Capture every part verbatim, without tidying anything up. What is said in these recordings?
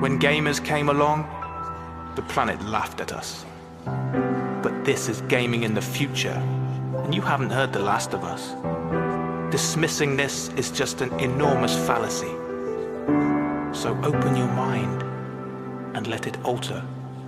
When gamers came along, the planet laughed at us. But this is gaming in the future, and you haven't heard The Last of Us. Dismissing this is just an enormous fallacy. So open your mind and let it alter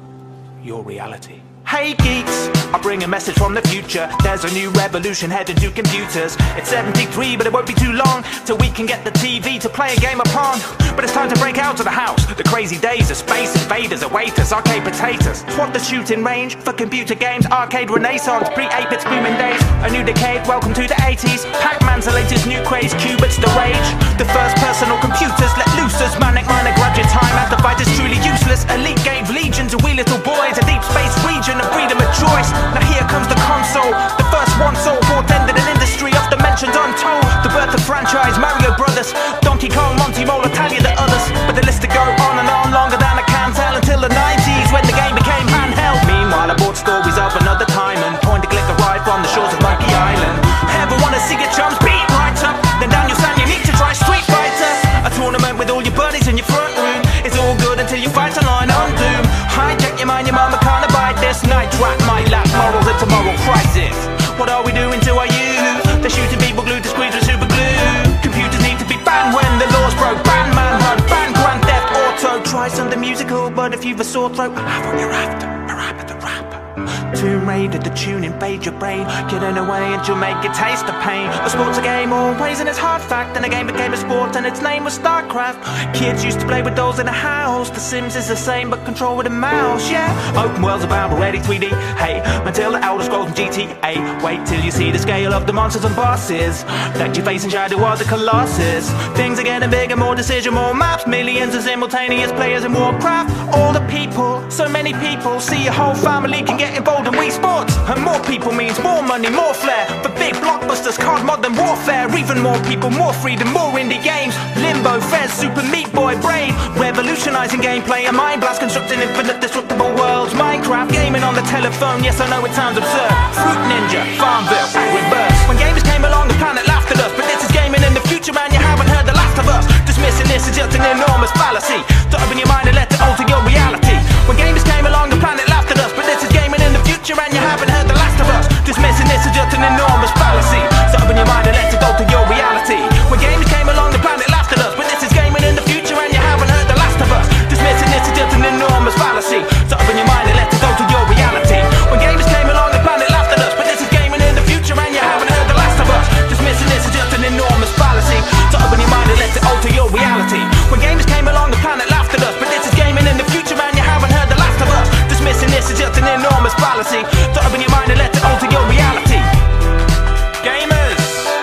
your reality. Hey geeks, I bring a message from the future. There's a new revolution headed to computers. It's seventy-three, but it won't be too long till we can get the T V to play a game upon. But it's time to break out of the house. The crazy days of space invaders await us. Arcade potatoes, swap the shooting range for computer games. Arcade renaissance, pre-eight bits booming days. A new decade, welcome to the eighties. Pac-Man's the latest new craze, qubits the rage. The first personal computers let loose as manic minor graduate time. As the fight is truly useless, Elite gave legions of wee little boys. A deep space region of freedom of choice. Now here comes the console, the first one soul portended an industry of dimensions untold. The birth of franchise, Mario Brothers, Donkey Kong, Monty Mole, Italia, the others. But the list to go on and on, longer than I can tell, until the nineties when the game became handheld. Meanwhile I bought stories of another time and point to click arrived from the shores of Monkey Island. Ever wanna see your chums beat right up? Then Daniel San, you need to try Street Fighter. A tournament with all your buddies in your front room. It's all good until you fight a line on Doom. Hijack your mind, your mama can't abide this. Night trap might lack morals into moral crisis. What are we doing to our youth? They're shooting people glued to screens with super glue. Computers need to be banned when the laws broke. Ban manhunt, ban Grand Theft Auto. Try something musical, but if you've a sore throat, I have what you're after. A rap at the rap. Tomb Raider, the tune invade your brain. Get in away and you'll make it taste the pain. A sport's a game always in its hard fact. And the game became a sport and its name was StarCraft. Kids used to play with dolls in a house. The Sims is the same but control with a mouse, yeah. Open worlds about already three D. Hey, until the Elder Scrolls and G T A. Wait till you see the scale of the monsters and bosses that you face in Shadow of the Colossus. Things are getting bigger, more decision, more maps. Millions of simultaneous players in Warcraft. All the people, so many people. See a whole family can get involved in Wii Sports. And more people means more money, more flair. For big blockbusters, card Modern Warfare. Even more people, more freedom, more indie games. Limbo, Fez, Super Meat Boy, Braid. Revolutionizing gameplay and mind blast. Constructing infinite disruptible worlds. Minecraft, gaming on the telephone. Yes, I know it sounds absurd. Fruit Ninja, Farmville, Angry Birds. When gamers came along, the planet laughed at us. But this is gaming in the future, man, you haven't heard The Last of Us. Dismissing this is just an enormous fallacy. To open your mind and let it alter your reality. When gamers came along, the planet laughed at us. But this is gaming in the future and you haven't heard The Last of Us. Dismissing this is just an enormous fallacy. So open your mind and let it alter your reality. When gamers came along, the planet laughed at us. But this is gaming in the future and you haven't heard The Last of Us. Dismissing this is just an enormous fallacy. So open your mind and let it alter your reality. When gamers came along, the planet laughed at us. But this is gaming in the future and you haven't heard The Last of Us. Dismissing this is just an enormous fallacy. So open your mind and let it alter your reality. When gamers came along, the planet laughed at us. But this is gaming in the future and you haven't heard The Last of Us. Dismissing this is just an enormous fallacy. So open your mind and let it alter your reality. Gamers,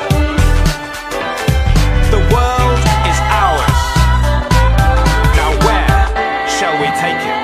the world is ours. Now where shall we take it?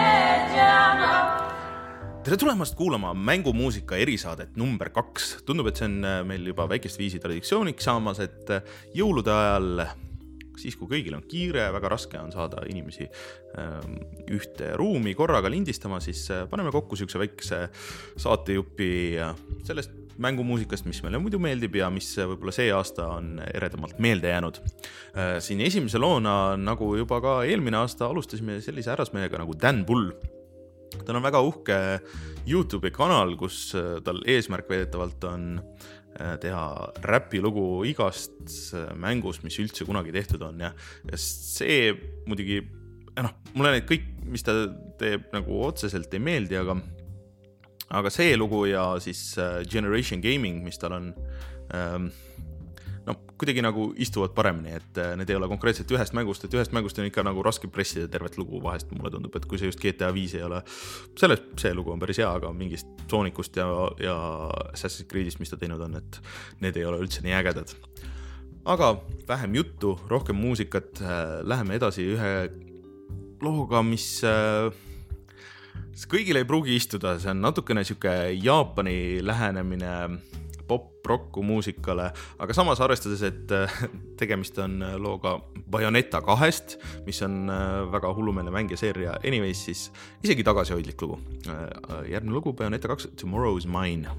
Tere tulemast kuulama mängumuusika erisaadet number kaks. Tundub, et see on meil juba väikest viisi traditsiooniks saamas, et jõulude ajal, siis kui kõigil on kiire, väga raske on saada inimesi ühte ruumi korraga lindistama, siis paneme kokku sihukese väikese saatejupi sellest mängumuusikast, mis meile muidu meeldib ja mis võib-olla see aasta on eredamalt meelde jäänud. Siin esimese loona, nagu juba ka eelmine aasta, alustasime sellise härrasmehega nagu Dan Bull. Tal on väga uhke YouTube'i kanal, kus tal eesmärk veedetavalt on teha räpilugu igast mängust, mis üldse kunagi tehtud on. Ja see muidugi, noh, mulle need kõik, mis ta teeb, nagu otseselt ei meeldi, aga, aga see lugu ja siis Generation Gaming, mis tal on, no, kuidagi nagu istuvad paremini, et need ei ole konkreetselt ühest mängust, et ühest mängust on ikka nagu raske pressida tervet lugu vahest, mulle tundub, et kui see just G T A viis ei ole, selles, see lugu on päris hea, aga mingist Sonicust ja, ja Assassin's Creedist, mis ta teinud on, et need ei ole üldse nii ägedad. Aga vähem juttu, rohkem muusikat, läheme edasi ühe looga, mis kõigile ei pruugi istuda, see on natukene siuke Jaapani lähenemine pop-rocku muusikale, aga samas arvestades, et tegemist on looga Bayonetta kahest, mis on väga hullumeelne mäng ja seeria anyways, siis isegi tagasihoidlik lugu. Järgmine lugu, Bayonetta kaks, Tomorrow's Mine.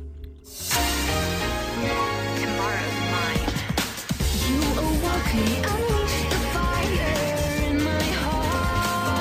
Tomorrow's mine. You awoke me, unleashed the fire in my heart.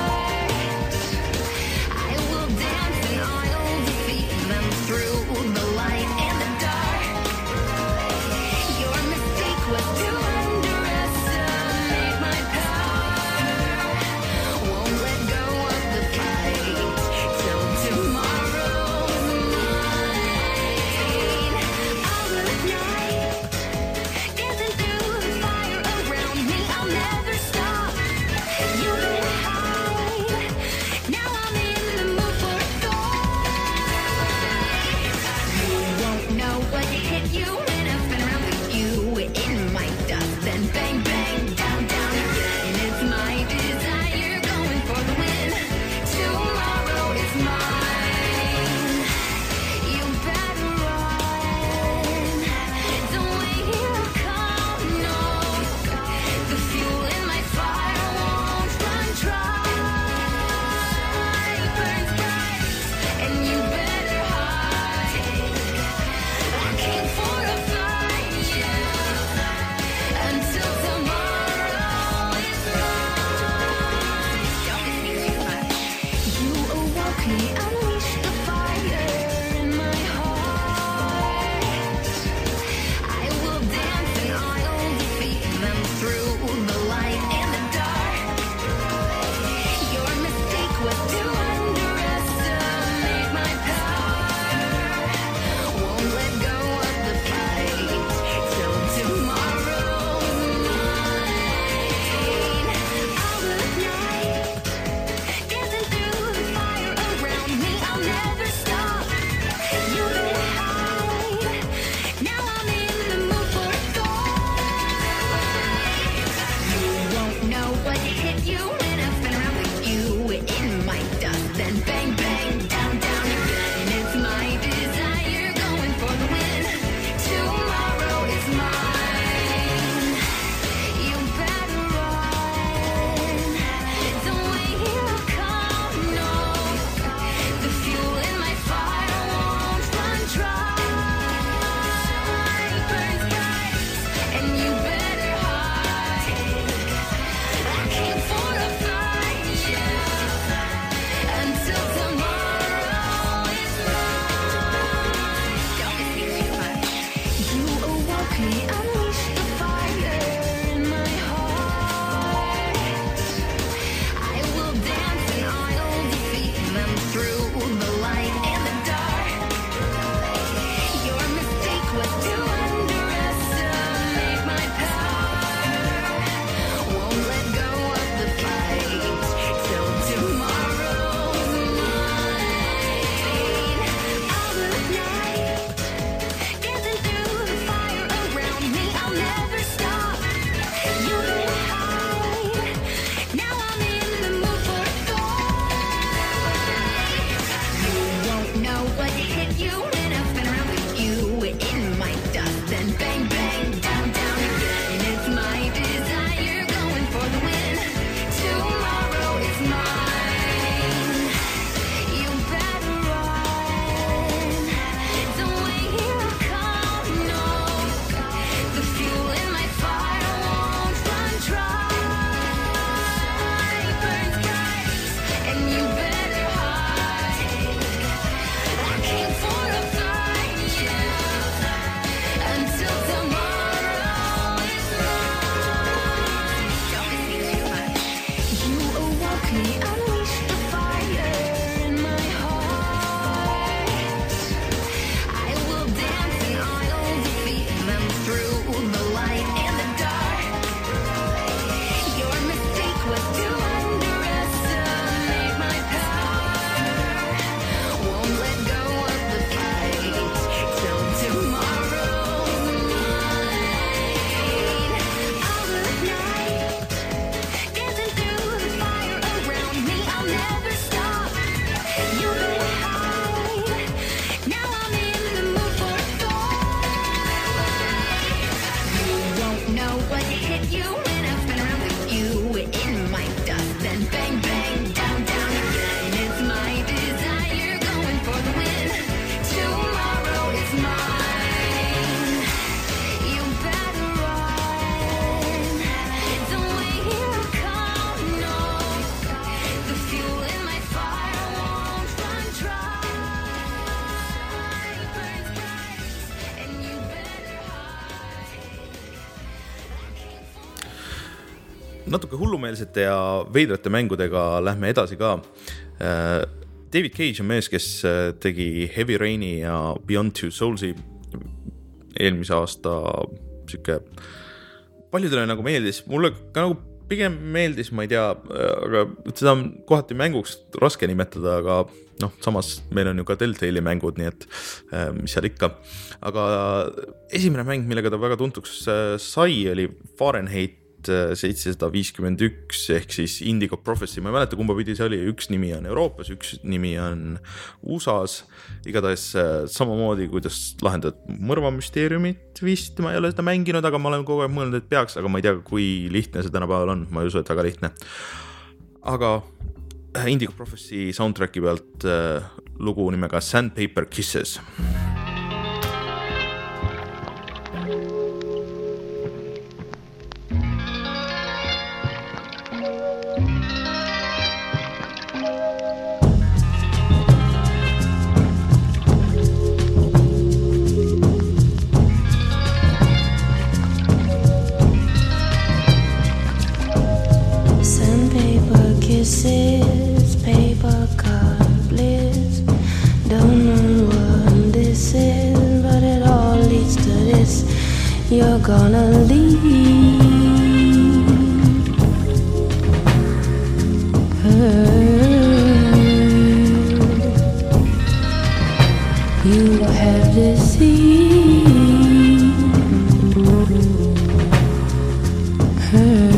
natuke hullumeelsete ja veidrate mängudega lähme edasi ka. David Cage on mees, kes tegi Heavy Raini ja Beyond Two Soulsi eelmise aasta siuke paljudele nagu meeldis, mulle ka nagu pigem meeldis, ma ei tea, aga seda on kohati mänguks raske nimetada, aga noh, samas meil on ju ka Telltale'i mängud, nii et mis seal ikka. Aga esimene mäng, millega ta väga tuntuks sai, oli Fahrenheit seitsesada viiskümmend üks ehk siis Indigo Prophecy. Ma ei mäleta, kumba pidi see oli. Üks nimi on Euroopas, üks nimi on U S A-s. Igatahes samamoodi, kuidas lahendad mõrvamüsteeriumit vist. Ma ei ole seda mänginud, aga ma olen kogu aeg mõelnud, et peaks, aga ma ei tea, kui lihtne see tänapäeval on. Ma ei usu, et väga lihtne. Aga Indigo Prophecy soundtracki pealt lugu nimega Sandpaper Kisses. Kisses, paper cut bliss. Don't know what this is, but it all leads to this. You're gonna leave her. You have deceived her.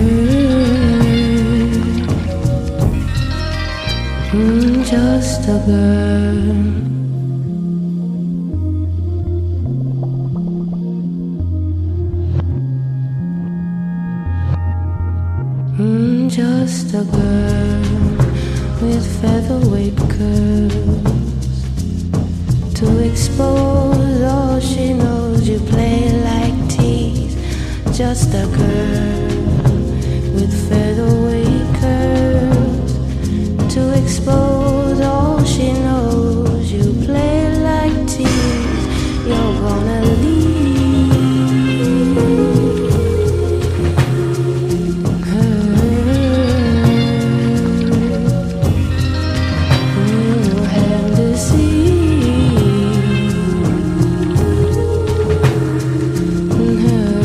I'm just a girl. I'm just a girl with featherweight curls. To expose all she knows, you play like tease. Just a girl with featherweight curls. To expose all she knows, you play like tease. You're gonna leave her. You have deceived her.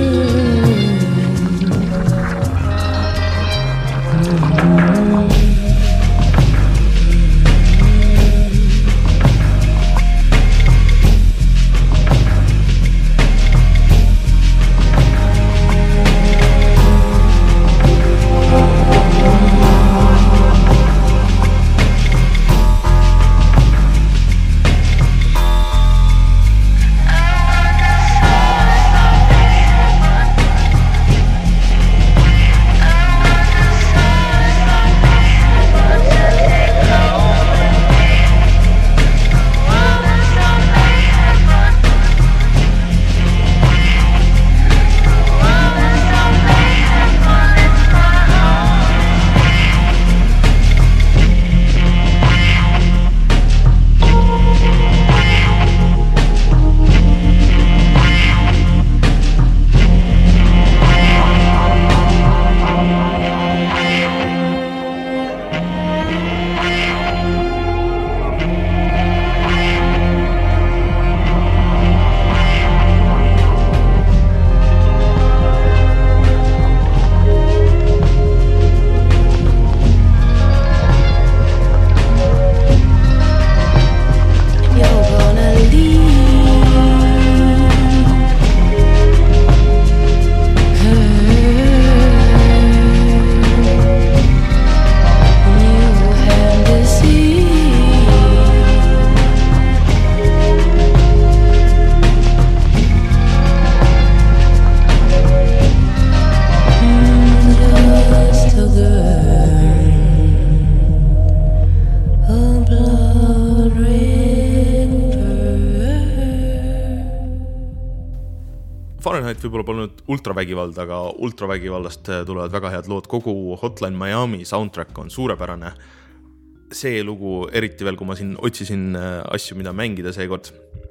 Fahrenheit võib-olla polnud ultravägivald, aga ultravägivallast tulevad väga head lood. Kogu Hotline Miami soundtrack on suurepärane. See lugu, eriti veel, kui ma siin otsisin asju, mida mängida seekord.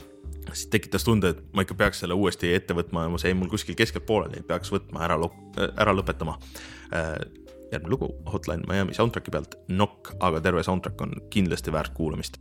siis tekitas tunde, et ma ikka peaks selle uuesti ette võtma ja ma see mul kuskil keskelt pooleli, peaks võtma ära, ära lõpetama. Järgmine lugu Hotline Miami soundtracki pealt Knock, aga terve soundtrack on kindlasti väärt kuulamist.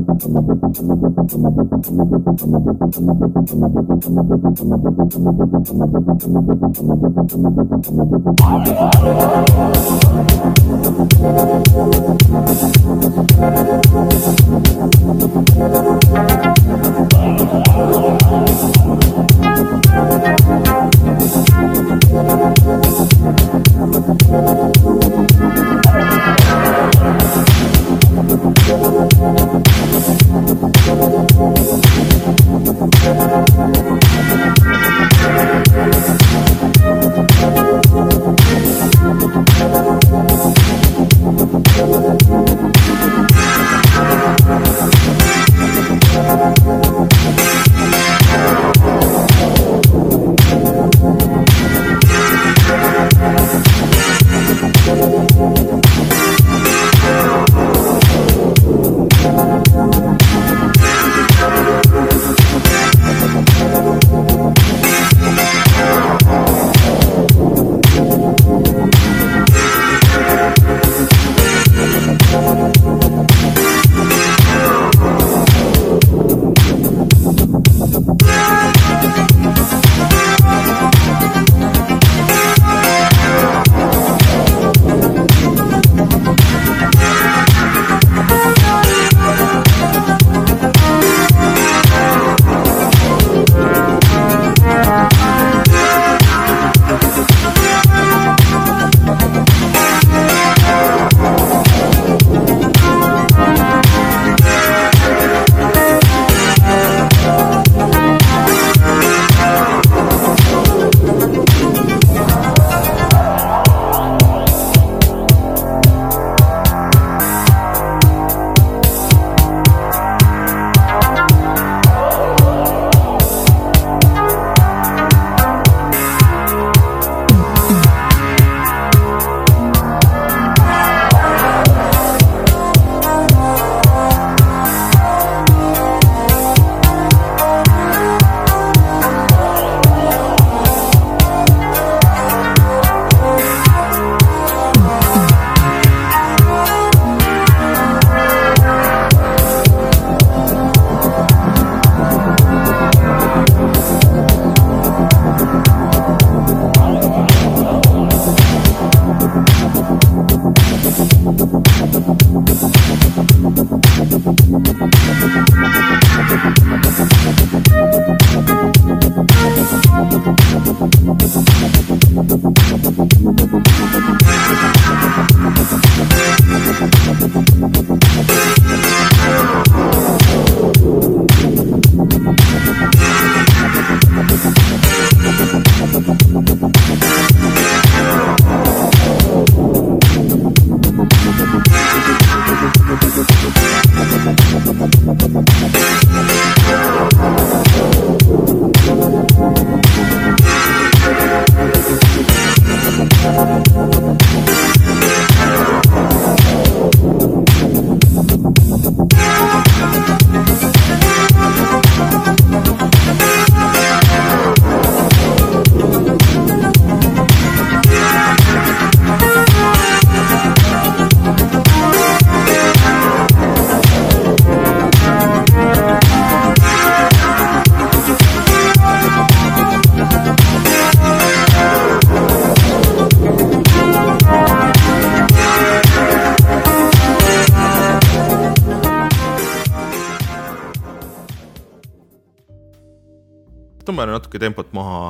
Tõmbame natuke tempot maha,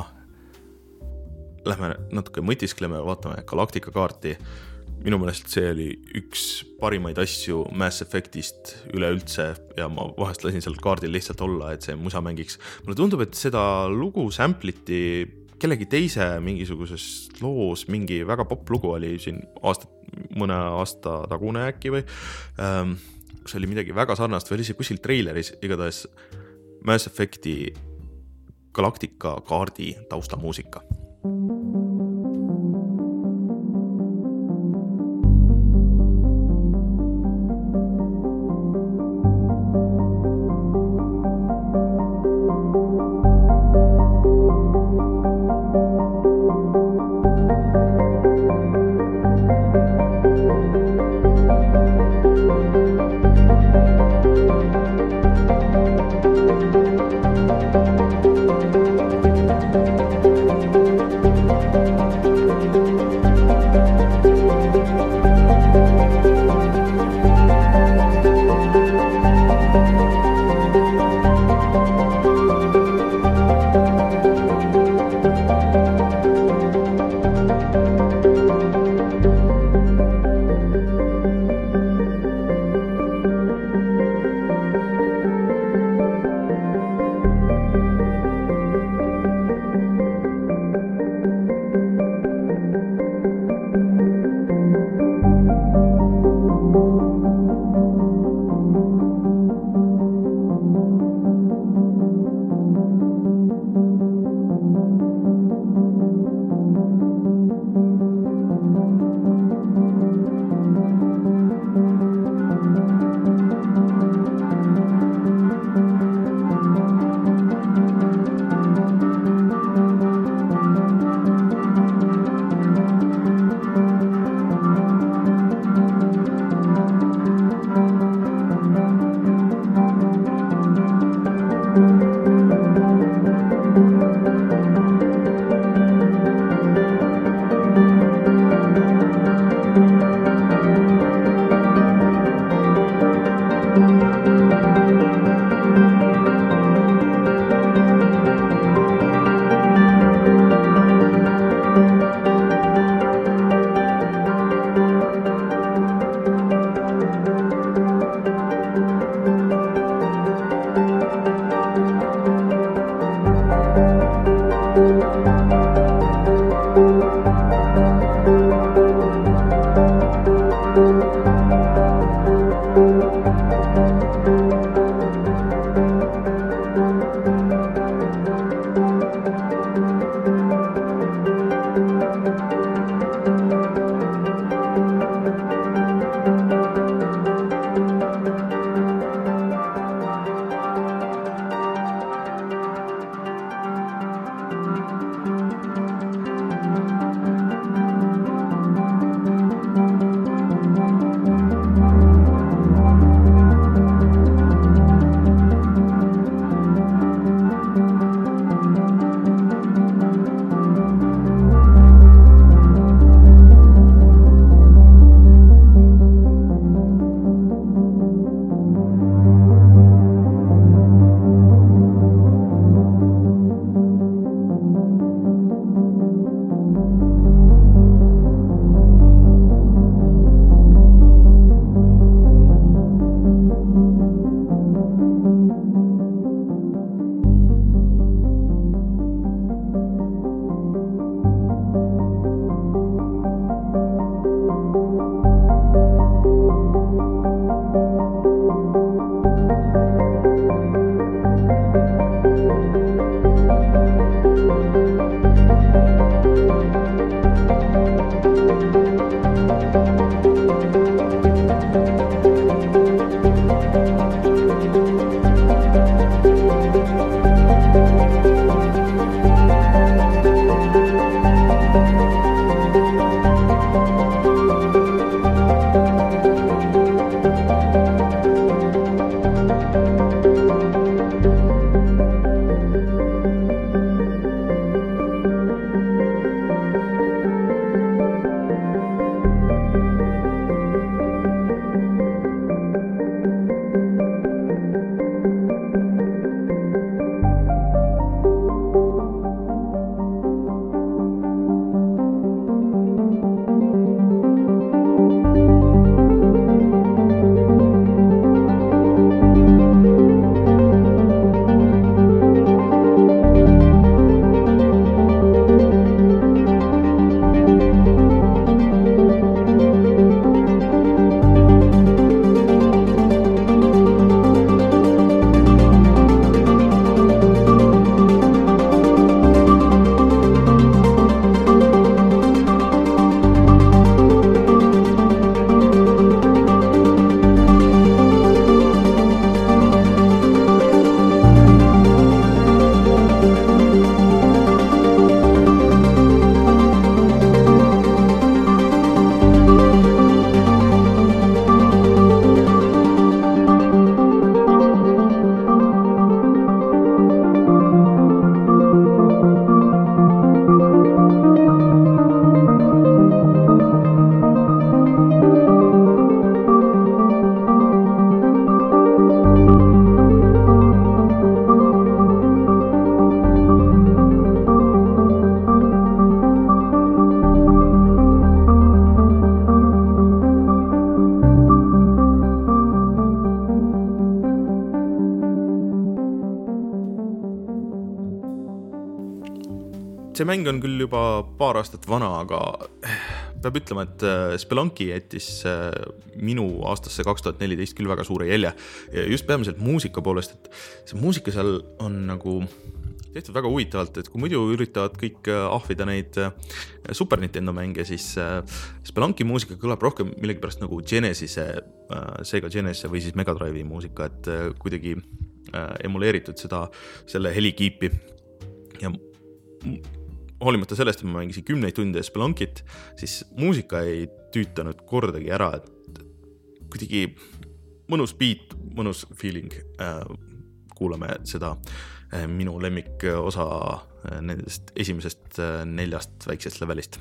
lähme natuke mõtiskleme, vaatame Galactica kaarti. Minu meelest see oli üks parimaid asju Mass Effectist üleüldse ja ma vahest lasin seal kaardil lihtsalt olla, et see musa mängiks. Mulle tundub, et seda lugu sampliti kellegi teise mingisuguses loos, mingi väga pop lugu oli siin aasta, mõne aasta tagune äkki või ähm, kus oli midagi väga sarnast või oli see kuskil treileris, igatahes Mass Effecti Galactica kaardi taustamuusika. see mäng on küll juba paar aastat vana, aga peab ütlema, et Spelunky jättis minu aastasse kaks tuhat neliteist küll väga suure jälje. Just peamiselt muusika poolest, et see muusika seal on nagu tehtud väga huvitavalt, et kui muidu üritavad kõik ahvida neid Super Nintendo mänge, siis Spelunky muusika kõlab rohkem millegi pärast nagu Genesise, Sega Genesise või siis Mega Drive'i muusika, et kuidagi emuleeritud seda, selle helikiipi. Ja hoolimata sellest, et ma mängisin kümneid tunde Spelunkit, siis muusika ei tüütanud kordagi ära, et kuidagi mõnus beat, mõnus feeling. Kuulame seda minu lemmik osa nendest esimesest neljast väiksest levelist.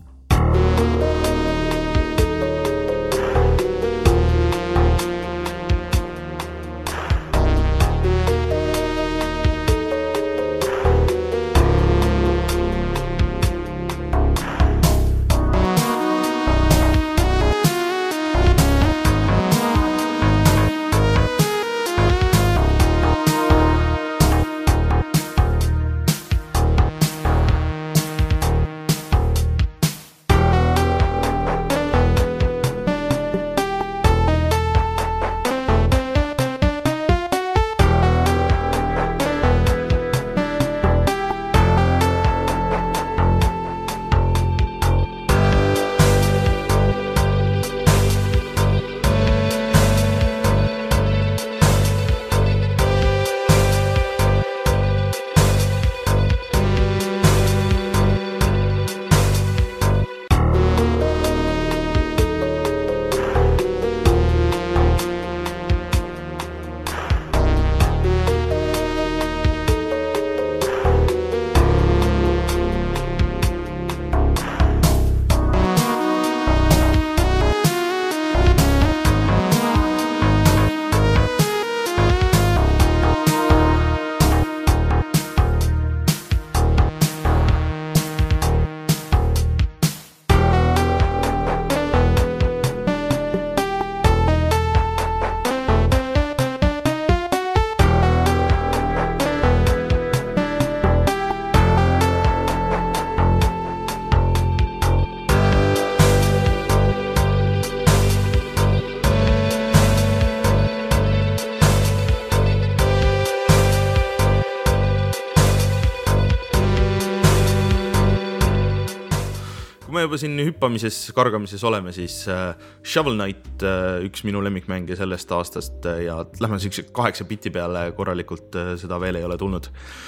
me juba siin hüppamises, kargamises oleme, siis äh, Shovel Knight, äh, üks minu lemmikmänge sellest aastast äh, ja lähme siukse kaheksa biti peale, korralikult äh, seda veel ei ole tulnud.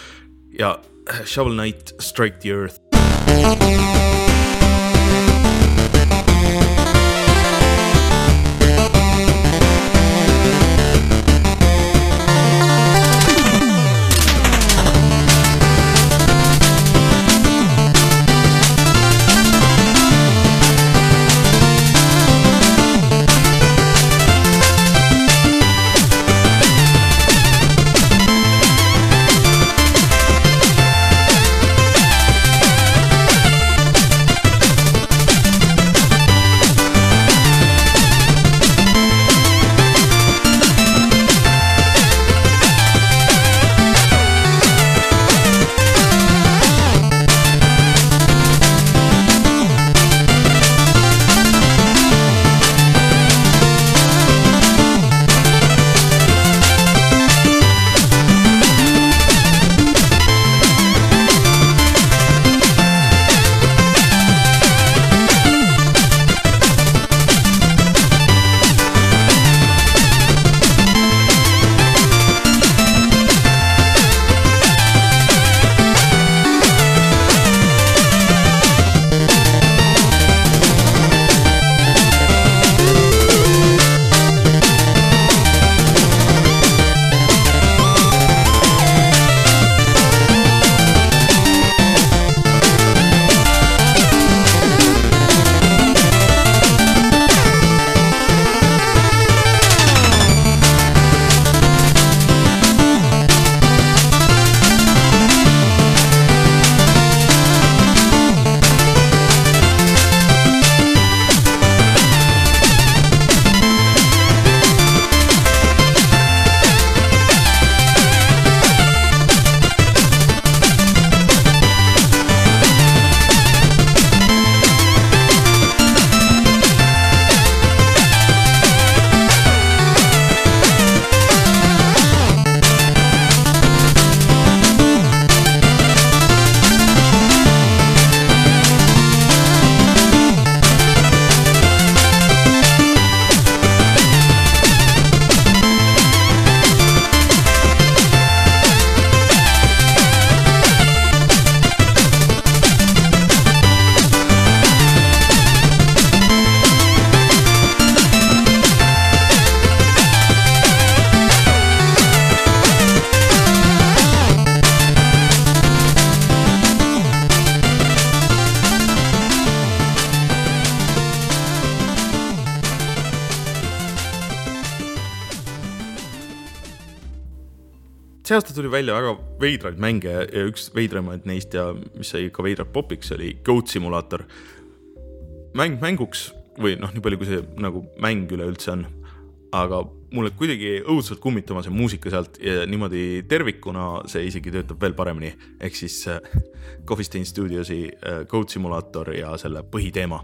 Ja Shovel Knight Strike the Earth. see aasta tuli välja väga veidraid mänge ja üks veidramaid neist ja mis sai ka veidrad popiks oli Goat Simulator. Mäng mänguks või noh, nii palju kui see nagu mäng üleüldse on, aga mulle kuidagi õudselt kummitama see muusika sealt ja niimoodi tervikuna see isegi töötab veel paremini. Ehk siis Coffee Stain Studiosi Goat Simulator ja selle põhiteema.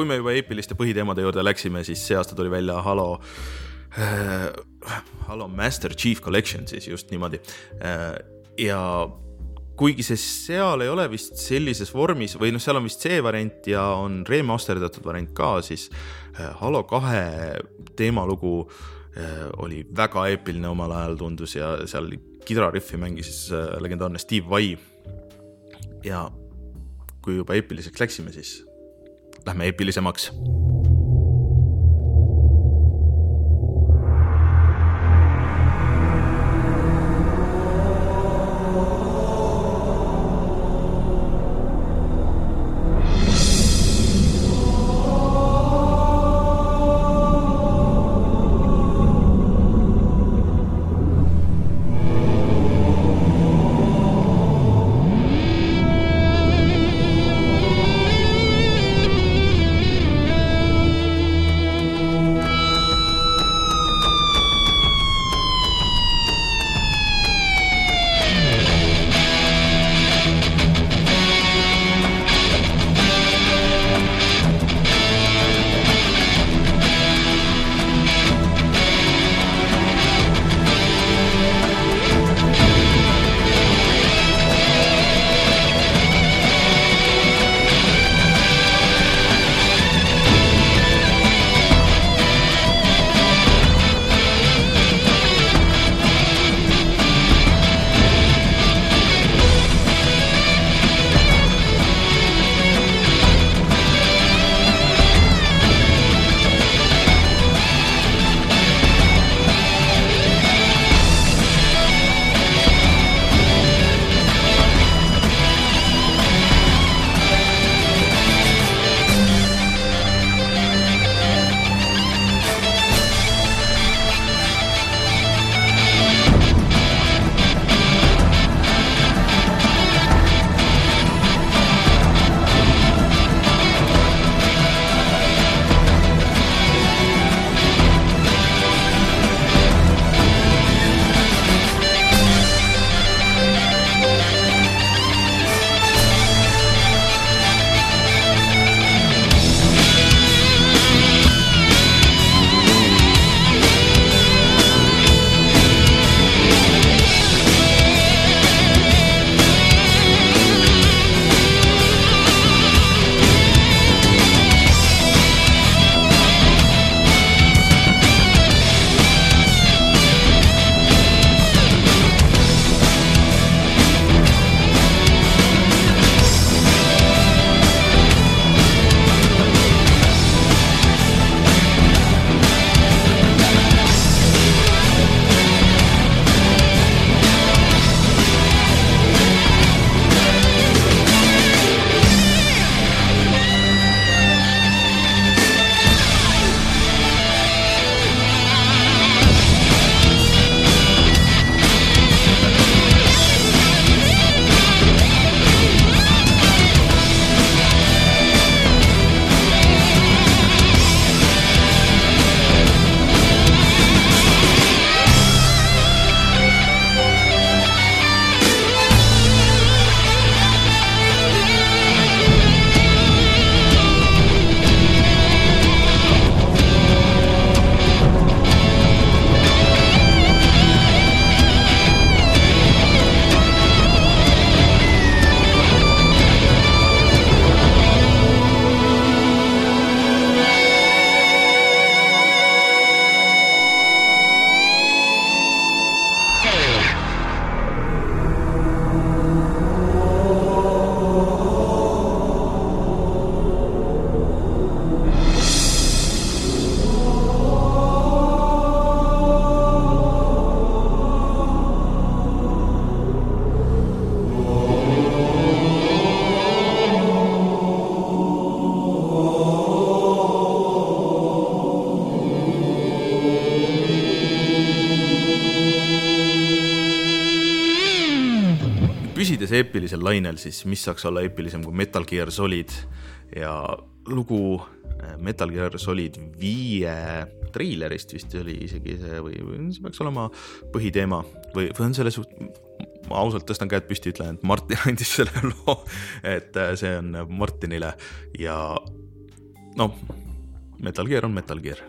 kui me juba eepiliste põhiteemade juurde läksime, siis see aasta tuli välja Halo äh, Halo Master Chief Collection siis just niimoodi äh, ja kuigi see seal ei ole vist sellises vormis või noh, seal on vist see variant ja on remasterdatud variant ka, siis Halo kahe teemalugu oli väga eepiline omal ajal tundus ja seal kitarariffi mängis legendaarne Steve Vai ja kui juba eepiliseks läksime, siis lähme eepilisemaks. püsides eepilisel lainel, siis mis saaks olla eepilisem kui Metal Gear Solid ja lugu Metal Gear Solid viie treilerist vist oli isegi see või, või see peaks olema põhiteema või, või on selle suht, ma ausalt tõstan käed püsti, ütlen, et Martin andis selle loo, et see on Martinile ja no Metal Gear on Metal Gear.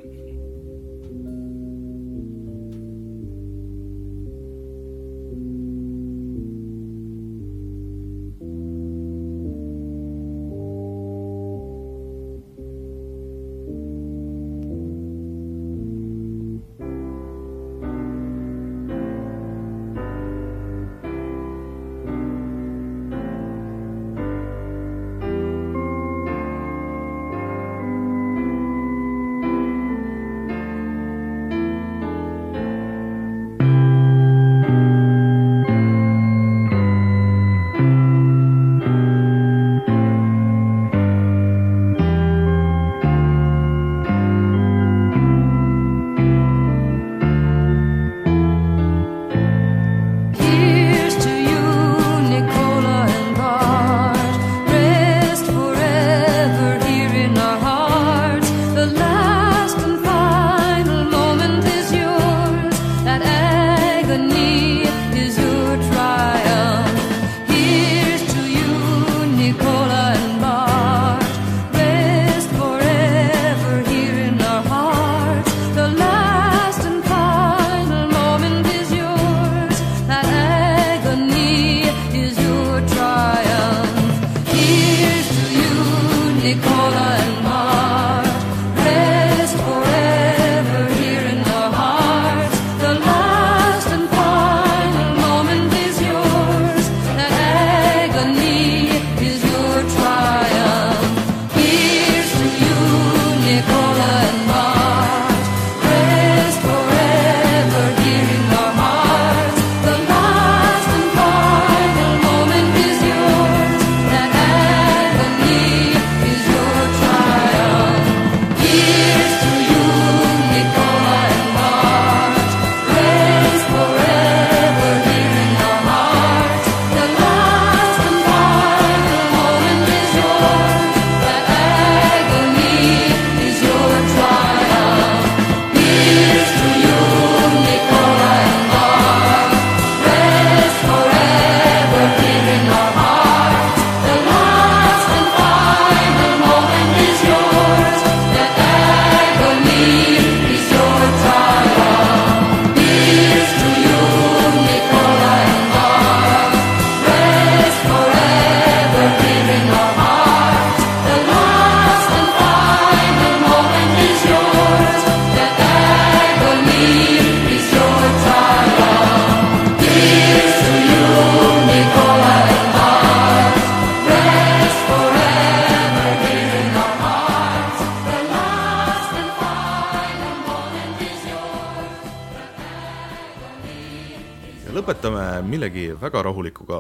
lõpetame millegi väga rahulikuga.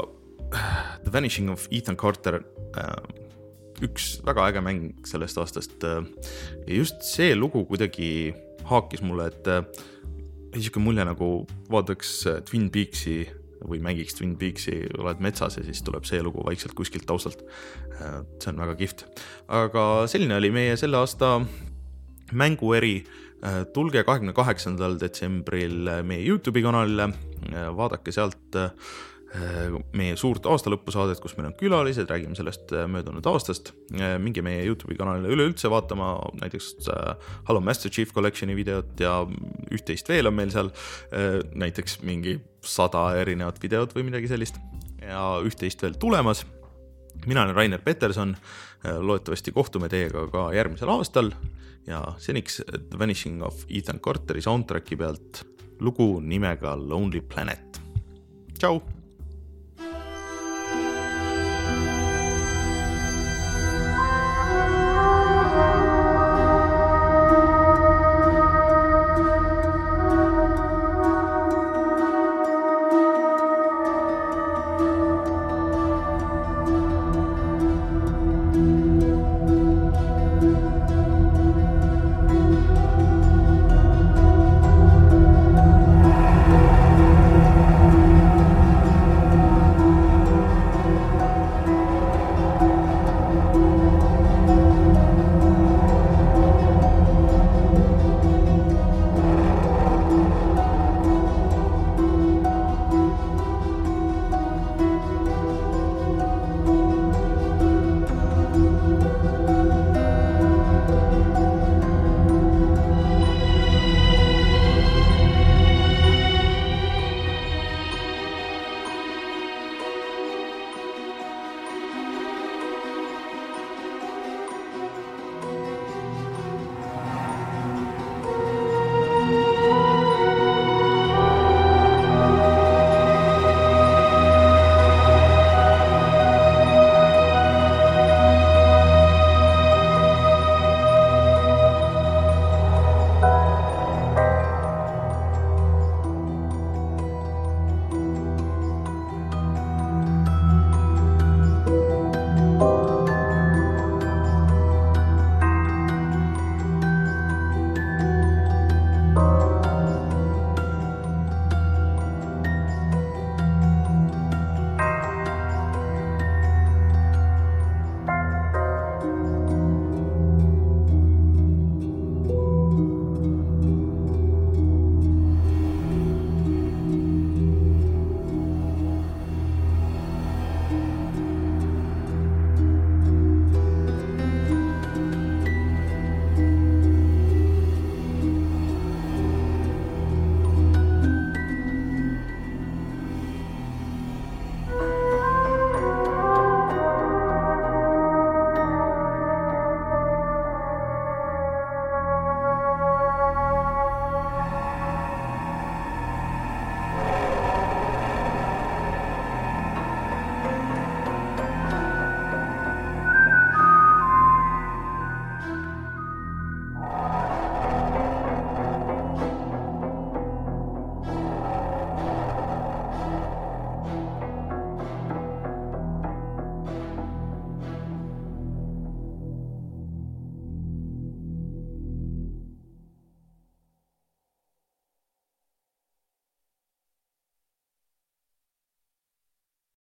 The Vanishing of Ethan Carter, üks väga äge mäng sellest aastast. Ja just see lugu kuidagi haakis mulle, et isegi mulje nagu vaataks Twin Peaksi või mängiks Twin Peaksi, oled metsas ja siis tuleb see lugu vaikselt kuskilt taustalt. See on väga kihvt. Aga selline oli meie selle aasta mängueri. Tulge kahekümne kaheksandal detsembril meie YouTube'i kanalile, vaadake sealt meie suurt aastalõppusaadet, kus meil on külalised, räägime sellest möödunud aastast. Minge meie YouTube'i kanalile üleüldse vaatama, näiteks Hello Master Chief Collectioni videot ja üht-teist veel on meil seal, näiteks mingi sada erinevat videot või midagi sellist ja üht-teist veel tulemas. Mina olen Rainer Peterson, loodetavasti kohtume teiega ka järgmisel aastal ja seniks The Vanishing of Ethan Carteri soundtracki pealt lugu nimega Lonely Planet. Tšau!